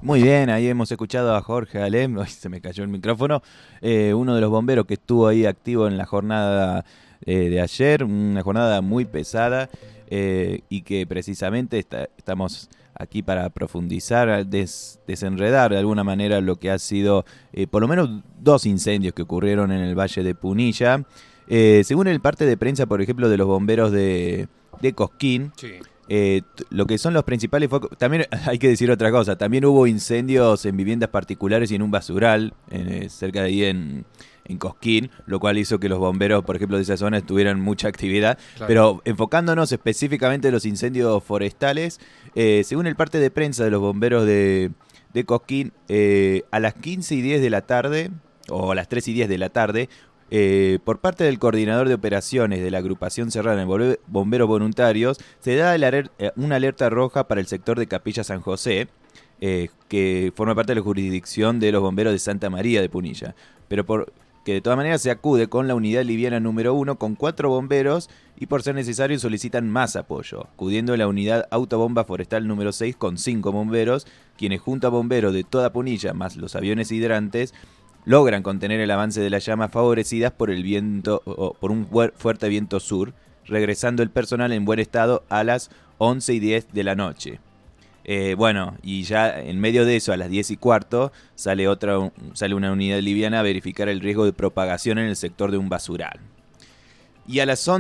Muy bien, ahí hemos escuchado a Jorge Alem, ay, se me cayó el micrófono, uno de los bomberos que estuvo ahí activo en la jornada de ayer, una jornada muy pesada y que precisamente estamos aquí para profundizar, desenredar de alguna manera lo que ha sido por lo menos 2 incendios que ocurrieron en el Valle de Punilla. Según el parte de prensa, por ejemplo, de los bomberos de Cosquín, sí. Lo que son los principales focos, también hay que decir otra cosa, también hubo incendios en viviendas particulares y en un basural, cerca de ahí en Cosquín, lo cual hizo que los bomberos, por ejemplo, de esa zona tuvieran mucha actividad, claro. Pero enfocándonos específicamente en los incendios forestales, según el parte de prensa de los bomberos de Cosquín, a las 15:10 de la tarde, o a las 3:10 de la tarde, por parte del coordinador de operaciones de la agrupación serrana de bomberos voluntarios, se da una alerta roja para el sector de Capilla San José, que forma parte de la jurisdicción de los bomberos de Santa María de Punilla, pero que de todas maneras se acude con la unidad liviana número 1 con 4 bomberos y por ser necesario solicitan más apoyo, acudiendo a la unidad autobomba forestal número 6 con 5 bomberos, quienes junto a bomberos de toda Punilla más los aviones hidrantes logran contener el avance de las llamas favorecidas por el viento por un fuerte viento sur, regresando el personal en buen estado a las 11:10 de la noche. Bueno, y ya en medio de eso, a las 10:15, sale una unidad liviana a verificar el riesgo de propagación en el sector de un basural. Y a las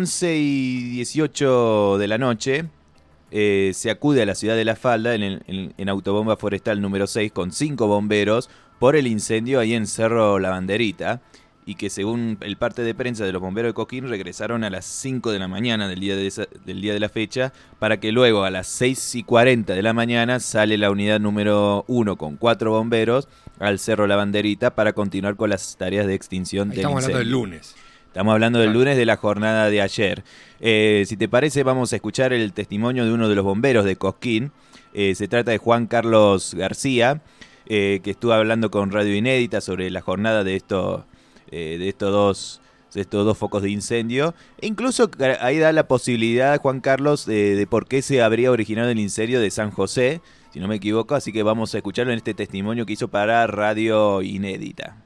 11:18 de la noche se acude a la ciudad de La Falda en autobomba forestal número 6 con 5 bomberos por el incendio ahí en Cerro La Banderita, y que según el parte de prensa de los bomberos de Cosquín regresaron a las 5 de la mañana del día de la fecha, para que luego a las 6:40 de la mañana sale la unidad número 1 con 4 bomberos al Cerro La Banderita para continuar con las tareas de extinción del incendio. Estamos hablando del lunes. Estamos hablando del lunes de la jornada de ayer. Si te parece, vamos a escuchar el testimonio de uno de los bomberos de Cosquín. Se trata de Juan Carlos García, que estuvo hablando con Radio Inédita sobre la jornada de estos dos focos de incendio. E incluso ahí da la posibilidad, Juan Carlos, de por qué se habría originado el incendio de San José, si no me equivoco, así que vamos a escucharlo en este testimonio que hizo para Radio Inédita.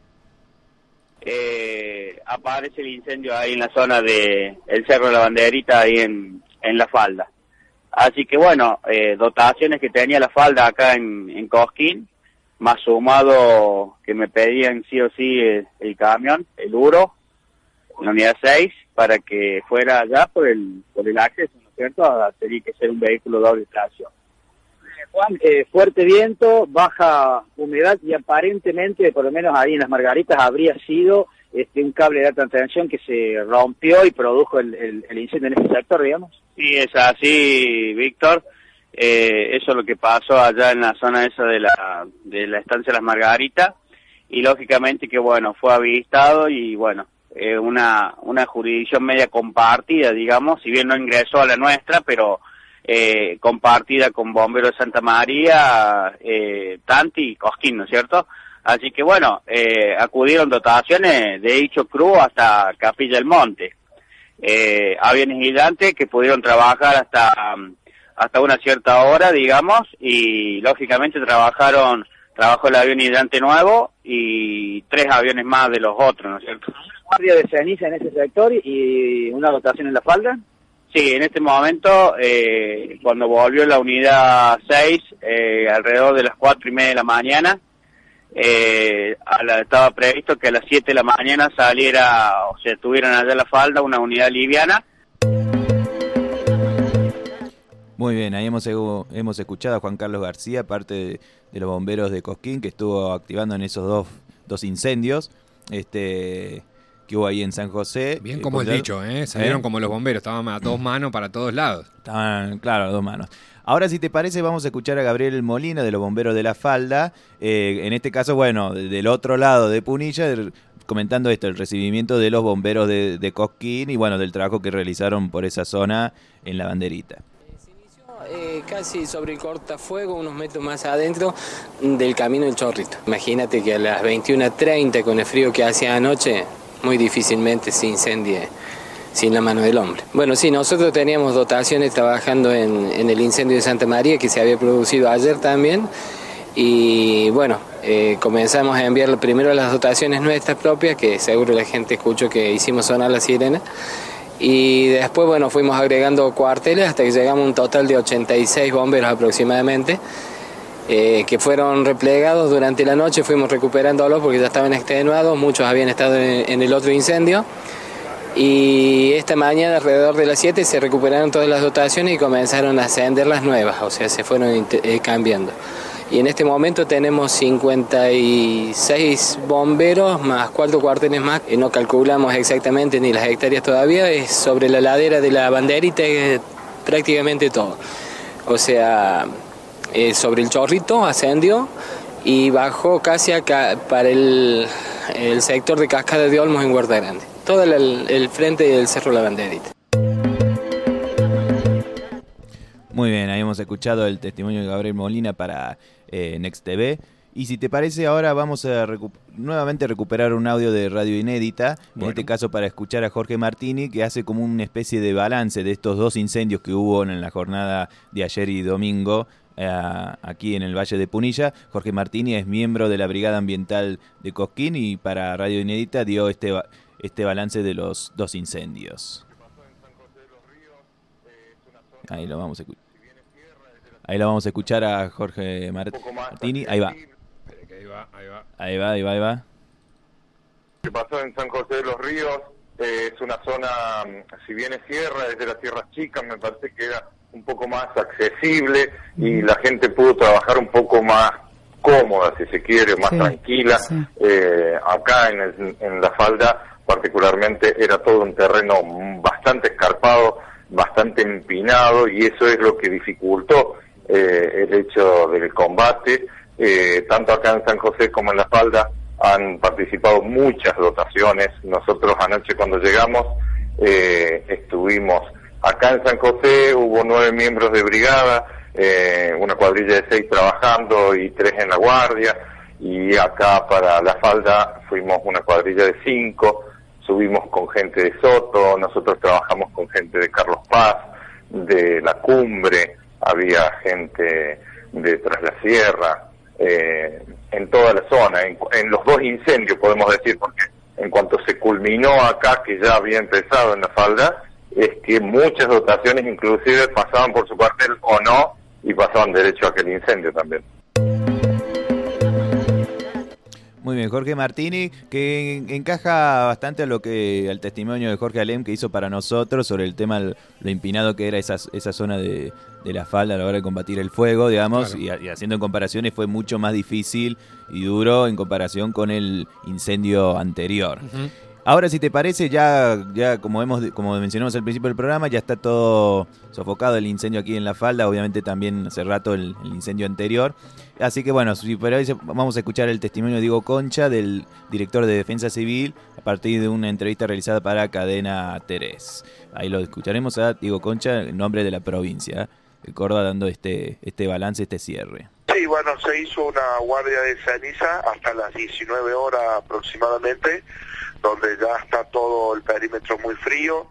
Aparece el incendio ahí en la zona de el Cerro de la Banderita, ahí en La Falda. Así que bueno, dotaciones que tenía La Falda acá en Cosquín, más sumado que me pedían sí o sí el camión, el Uro, la unidad 6, para que fuera allá por el acceso, ¿no es cierto? Tenía que ser un vehículo doble tracción. Juan, fuerte viento, baja humedad y aparentemente, por lo menos ahí en Las Margaritas, habría sido un cable de alta tensión que se rompió y produjo el incendio en ese sector, digamos. Sí, es así, Víctor. Eso es lo que pasó allá en la zona esa de la estancia Las Margaritas, y lógicamente que bueno, fue avistado y bueno, una jurisdicción media compartida, digamos, si bien no ingresó a la nuestra, pero compartida con Bomberos de Santa María, Tanti y Cosquín, ¿no es cierto? Así que bueno, acudieron dotaciones de dicho Cruz hasta Capilla del Monte, aviones gigantes que pudieron trabajar hasta una cierta hora, digamos, y lógicamente trabajó el avión hidrante nuevo y 3 aviones más de los otros, ¿no es cierto? ¿Una guardia de ceniza en ese sector y una dotación en La Falda? Sí, en este momento, cuando volvió la unidad 6, alrededor de las 4:30 de la mañana, estaba previsto que a las 7 de la mañana tuvieran allá en La Falda una unidad liviana. Muy bien, ahí hemos escuchado a Juan Carlos García, parte de los bomberos de Cosquín, que estuvo activando en esos dos incendios que hubo ahí en San José. Bien como el dicho, salieron como los bomberos, estaban a 2 manos para todos lados. Estaban, claro, a 2 manos. Ahora, si te parece, vamos a escuchar a Gabriel Molina, de los bomberos de La Falda, en este caso, bueno, del otro lado de Punilla, comentando esto, el recibimiento de los bomberos de Cosquín y bueno, del trabajo que realizaron por esa zona en La Banderita. Casi sobre el cortafuego, unos metros más adentro del camino del Chorrito. Imagínate que a las 21:30, con el frío que hacía anoche, muy difícilmente se incendie sin la mano del hombre. Bueno, sí, nosotros teníamos dotaciones trabajando en el incendio de Santa María, que se había producido ayer también, Y bueno, comenzamos a enviar primero las dotaciones nuestras propias, que seguro la gente escuchó que hicimos sonar la sirena. Y después, bueno, fuimos agregando cuarteles hasta que llegamos a un total de 86 bomberos aproximadamente, que fueron replegados durante la noche. Fuimos recuperándolos porque ya estaban extenuados, muchos habían estado en el otro incendio. Y esta mañana, alrededor de las 7, se recuperaron todas las dotaciones y comenzaron a ascender las nuevas, o sea, se fueron cambiando. Y en este momento tenemos 56 bomberos más 4 cuarteles más. No calculamos exactamente ni las hectáreas todavía, es sobre la ladera de la Banderita prácticamente todo. O sea, sobre el Chorrito ascendió y bajó casi acá para el sector de Cascada de Olmos en Huerta Grande. Todo el frente del Cerro La Banderita. Muy bien, ahí hemos escuchado el testimonio de Gabriel Molina para Next TV. Y si te parece, ahora vamos a nuevamente recuperar un audio de Radio Inédita, en este caso para escuchar a Jorge Martini, que hace como una especie de balance de estos 2 incendios que hubo en la jornada de ayer y domingo aquí en el Valle de Punilla. Jorge Martini es miembro de la Brigada Ambiental de Cosquín y para Radio Inédita dio este balance de los 2 incendios. Ahí lo vamos a escuchar. Ahí lo vamos a escuchar a Jorge Martini. Ahí va. Ahí va. Lo que pasó en San José de los Ríos es una zona, si bien es sierra, es de las tierras chicas, me parece que era un poco más accesible y la gente pudo trabajar un poco más cómoda, si se quiere, más tranquila. Sí. Acá en la falda particularmente era todo un terreno bastante escarpado, bastante empinado, y eso es lo que dificultó el hecho del combate. Tanto acá en San José como en La Falda han participado muchas dotaciones. Nosotros anoche cuando llegamos estuvimos acá en San José, hubo 9 miembros de brigada, una cuadrilla de 6 trabajando y 3 en la guardia, y acá para La Falda fuimos una cuadrilla de 5, subimos con gente de Soto, nosotros trabajamos con gente de Carlos Paz, de La Cumbre, había gente de Tras la Sierra, en toda la zona, en los 2 incendios podemos decir, porque en cuanto se culminó acá, que ya había empezado en La Falda, es que muchas dotaciones inclusive pasaban por su cuartel o no, y pasaban derecho a aquel incendio también. Muy bien, Jorge Martini, que encaja bastante al testimonio de Jorge Alem que hizo para nosotros sobre el tema, lo empinado que era esa zona de La Falda a la hora de combatir el fuego, digamos, claro. y haciendo comparaciones fue mucho más difícil y duro en comparación con el incendio anterior. Uh-huh. Ahora, si te parece, ya como mencionamos al principio del programa, ya está todo sofocado el incendio aquí en La Falda, obviamente también hace rato el incendio anterior. Así que bueno, vamos a escuchar el testimonio de Diego Concha, del director de Defensa Civil, a partir de una entrevista realizada para Cadena Terés. Ahí lo escucharemos a Diego Concha en nombre de la provincia de Córdoba, dando este balance, este cierre. Sí, bueno, se hizo una guardia de ceniza hasta las 19 horas aproximadamente, donde ya está todo el perímetro muy frío.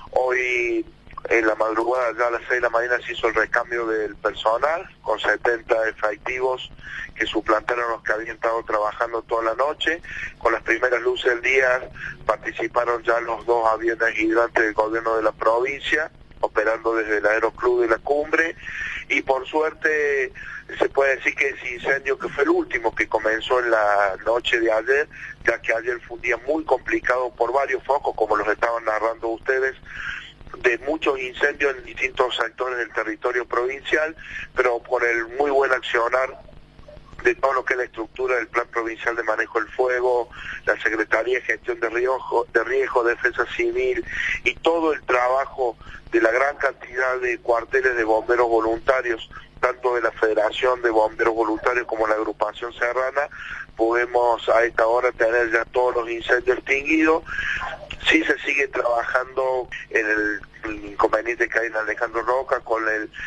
Hoy en la madrugada, ya a las 6 de la mañana, se hizo el recambio del personal con 70 efectivos que suplantaron los que habían estado trabajando toda la noche. Con las primeras luces del día participaron ya los 2 aviones hidrantes del gobierno de la provincia, operando desde el Aeroclub de La Cumbre, y por suerte se puede decir que ese incendio, que fue el último que comenzó en la noche de ayer, ya que ayer fue un día muy complicado por varios focos, como los estaban narrando ustedes, de muchos incendios en distintos sectores del territorio provincial, pero por el muy buen accionar de todo lo que es la estructura del Plan Provincial de Manejo del Fuego, la Secretaría de Gestión de Riesgo, Defensa Civil, y todo el trabajo de la gran cantidad de cuarteles de bomberos voluntarios, tanto de la Federación de Bomberos Voluntarios como la Agrupación Serrana, podemos a esta hora tener ya todos los incendios extinguidos. Sí se sigue trabajando en el inconveniente que hay en Alejandro Roca con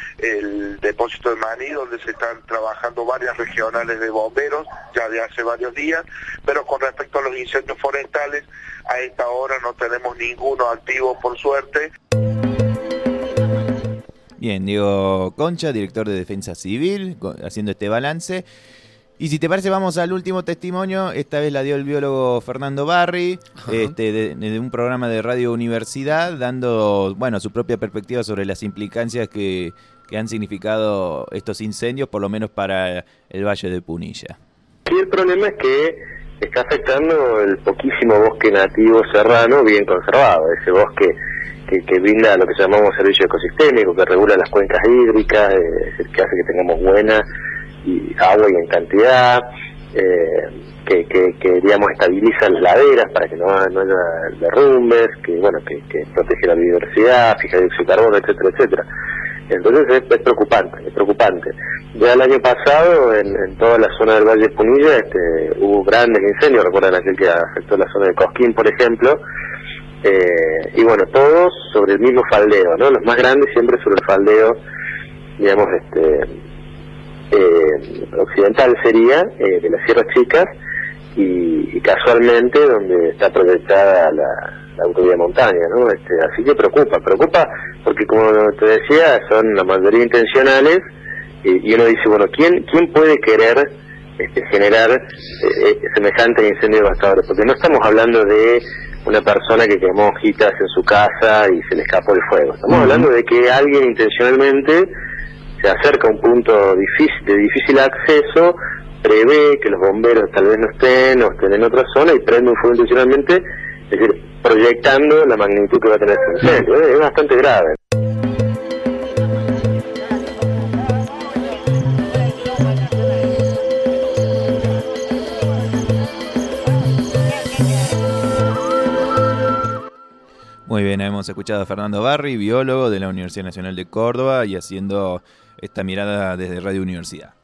el depósito de maní, donde se están trabajando varias regionales de bomberos ya de hace varios días, pero con respecto a los incendios forestales, a esta hora no tenemos ninguno activo, por suerte. Bien, Diego Concha, director de Defensa Civil, haciendo este balance. Y si te parece, vamos al último testimonio. Esta vez la dio el biólogo Fernando Barri, de un programa de Radio Universidad, dando su propia perspectiva sobre las implicancias que han significado estos incendios, por lo menos para el Valle de Punilla. Sí, el problema es que está afectando el poquísimo bosque nativo serrano bien conservado, ese bosque que brinda lo que llamamos servicio ecosistémico, que regula las cuencas hídricas, que hace que tengamos buena agua y en cantidad, que digamos estabiliza las laderas para que no haya derrumbes, que protege la biodiversidad, fija dióxido de carbono, etcétera, etcétera. Entonces es preocupante. Ya el año pasado en toda la zona del Valle de Punilla hubo grandes incendios, recuerdan aquel que afectó la zona de Cosquín, por ejemplo, y todos sobre el mismo faldeo, ¿no? Los más grandes siempre sobre el faldeo, digamos, occidental sería, de las Sierras Chicas, y casualmente donde está proyectada la autovía montaña, ¿no? Así que preocupa porque, como te decía, son la mayoría intencionales, y uno dice, ¿quién puede querer generar semejante incendio devastador? Porque no estamos hablando de una persona que quemó hojitas en su casa y se le escapó el fuego. Estamos hablando de que alguien intencionalmente se acerca a un punto de difícil acceso, prevé que los bomberos tal vez no estén o estén en otra zona y prende un fuego intencionalmente, es decir, proyectando la magnitud que va a tener este incendio. Es bastante grave. Muy bien, hemos escuchado a Fernando Barri, biólogo de la Universidad Nacional de Córdoba, y haciendo esta mirada desde Radio Universidad.